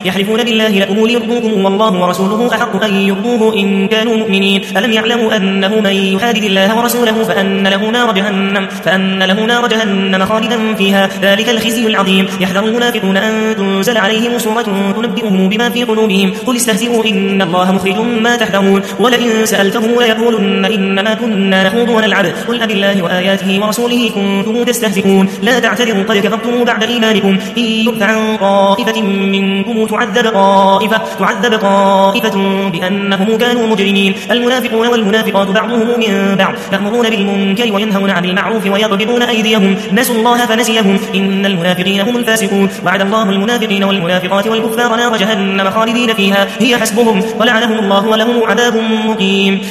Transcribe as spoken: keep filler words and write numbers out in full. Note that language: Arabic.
يحلفون بالله لكم ليرضوكم والله ورسوله أحق أن يرضوه إن كانوا مؤمنين ألم يعلموا أنه من يحادد الله ورسوله فأن له نار جهنم فأن له نار جهنم خالدا فيها ذلك الخزي العظيم يحذر المنافقون أن تنزل عليهم سورة تنبئهم بما في قلوبهم قل استهزئوا إن الله مخرج ما تحذرون ولئن سألتهم ليقولن إنما كنا نخوض ونلعب قل أبالله وآياته ورسوله كنتم تستهزئون لا تعتذروا قد كفرتم بعد إيمانكم إن يؤف عن طائفة منكم تعذب طائفة تعذب طائفة بأنهم كانوا مجرمين المنافقون والمنافقات بعضهم من بعض يأمرون بالمنكر وينهون عن المعروف ويقبضون أيديهم نسوا الله فنسيهم إن المنافقين هم الفاسقون وعد الله المنافقين والمنافقات والكفار نار جهنم خالدين فيها هي حسبهم ولعنهم الله ولهم عذاب مقيم